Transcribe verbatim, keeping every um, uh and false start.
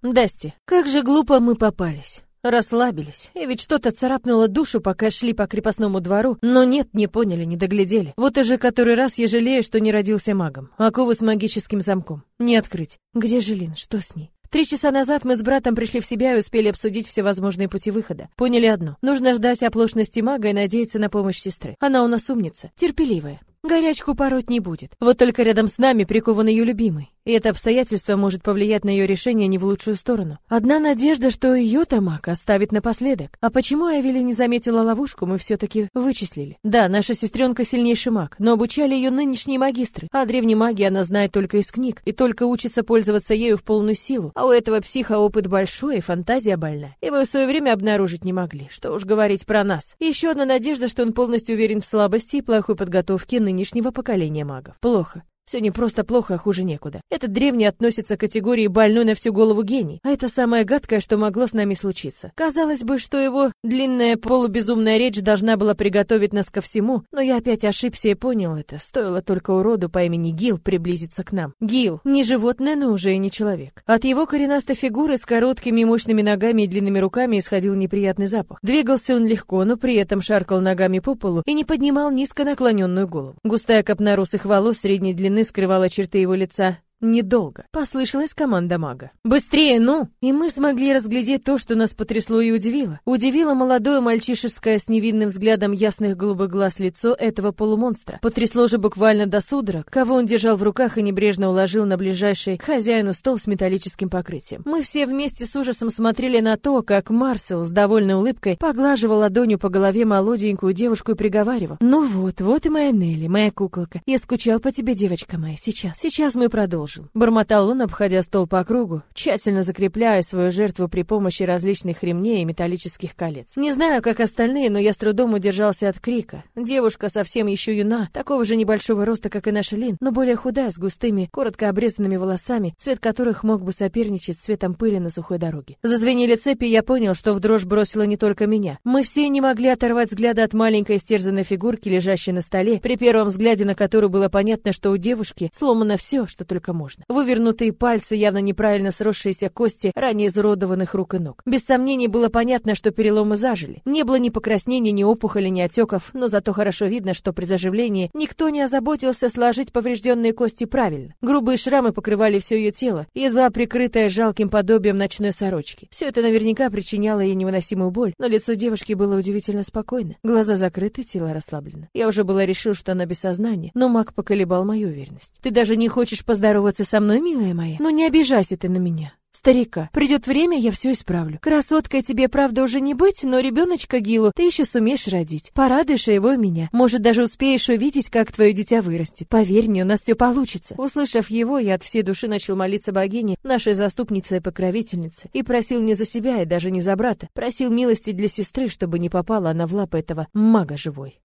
Дасти, как же глупо мы попались. Расслабились, и ведь что-то царапнуло душу, пока шли по крепостному двору, но нет, не поняли, не доглядели. Вот уже который раз я жалею, что не родился магом. Оковы с магическим замком. Не открыть. Где же Лин? Что с ней? Три часа назад мы с братом пришли в себя и успели обсудить все возможные пути выхода. Поняли одно. Нужно ждать оплошности мага и надеяться на помощь сестры. Она у нас умница, терпеливая. Горячку пороть не будет. Вот только рядом с нами прикован ее любимый. И это обстоятельство может повлиять на ее решение не в лучшую сторону. Одна надежда, что ее-то маг оставит напоследок. А почему Эвели не заметила ловушку, мы все-таки вычислили. Да, наша сестренка сильнейший маг, но обучали ее нынешние магистры. А древней магии она знает только из книг и только учится пользоваться ею в полную силу. А у этого психа опыт большой и фантазия больная. Его в свое время обнаружить не могли. Что уж говорить про нас. И еще одна надежда, что он полностью уверен в слабости и плохой подготовке нынешнего поколения магов. Плохо. Все не просто плохо, а хуже некуда. Этот древний относится к категории больной на всю голову гений. А это самое гадкое, что могло с нами случиться. Казалось бы, что его длинная полубезумная речь должна была приготовить нас ко всему, но я опять ошибся и понял это. Стоило только уроду по имени Гил приблизиться к нам. Гил, не животное, но уже и не человек. От его коренастой фигуры с короткими мощными ногами и длинными руками исходил неприятный запах. Двигался он легко, но при этом шаркал ногами по полу и не поднимал низко наклоненную голову. Густая копна русых волос средней длины скрывала черты его лица. Недолго. Послышалась команда мага. «Быстрее, ну!» И мы смогли разглядеть то, что нас потрясло и удивило. Удивило молодое мальчишеское с невинным взглядом ясных голубых глаз лицо этого полумонстра. Потрясло же буквально до судорог, кого он держал в руках и небрежно уложил на ближайший к хозяину стол с металлическим покрытием. Мы все вместе с ужасом смотрели на то, как Марсел с довольной улыбкой поглаживал ладонью по голове молоденькую девушку и приговаривал: «Ну вот, вот и моя Нелли, моя куколка. Я скучал по тебе, девочка моя. Сейчас, сейчас мы продолжим». Бормотал он, обходя стол по кругу, тщательно закрепляя свою жертву при помощи различных ремней и металлических колец. Не знаю, как остальные, но я с трудом удержался от крика. Девушка совсем еще юна, такого же небольшого роста, как и наша Лин, но более худая, с густыми, коротко обрезанными волосами, цвет которых мог бы соперничать с цветом пыли на сухой дороге. Зазвенели цепи, и я понял, что в дрожь бросило не только меня. Мы все не могли оторвать взгляда от маленькой истерзанной фигурки, лежащей на столе, при первом взгляде на которую было понятно, что у девушки сломано все, что только можно. Вывернутые пальцы, явно неправильно сросшиеся кости ранее изуродованных рук и ног. Без сомнений было понятно, что переломы зажили. Не было ни покраснения, ни опухоли, ни отеков, но зато хорошо видно, что при заживлении никто не озаботился сложить поврежденные кости правильно. Грубые шрамы покрывали все ее тело, едва прикрытое жалким подобием ночной сорочки. Все это наверняка причиняло ей невыносимую боль, но лицо девушки было удивительно спокойно. Глаза закрыты, тело расслаблено. Я уже было решил, что она без сознания, но маг поколебал мою уверенность. «Ты даже не хочешь поздороваться со мной, милая моя? Ну не обижайся ты на меня. Старика, придет время, я все исправлю. Красоткой тебе, правда, уже не быть, но ребеночка Гилу ты еще сумеешь родить. Порадуешь его меня. Может, даже успеешь увидеть, как твое дитя вырастет. Поверь мне, у нас все получится». Услышав его, я от всей души начал молиться богине, нашей заступнице и покровительнице, и просил не за себя и даже не за брата. Просил милости для сестры, чтобы не попала она в лапы этого мага живой.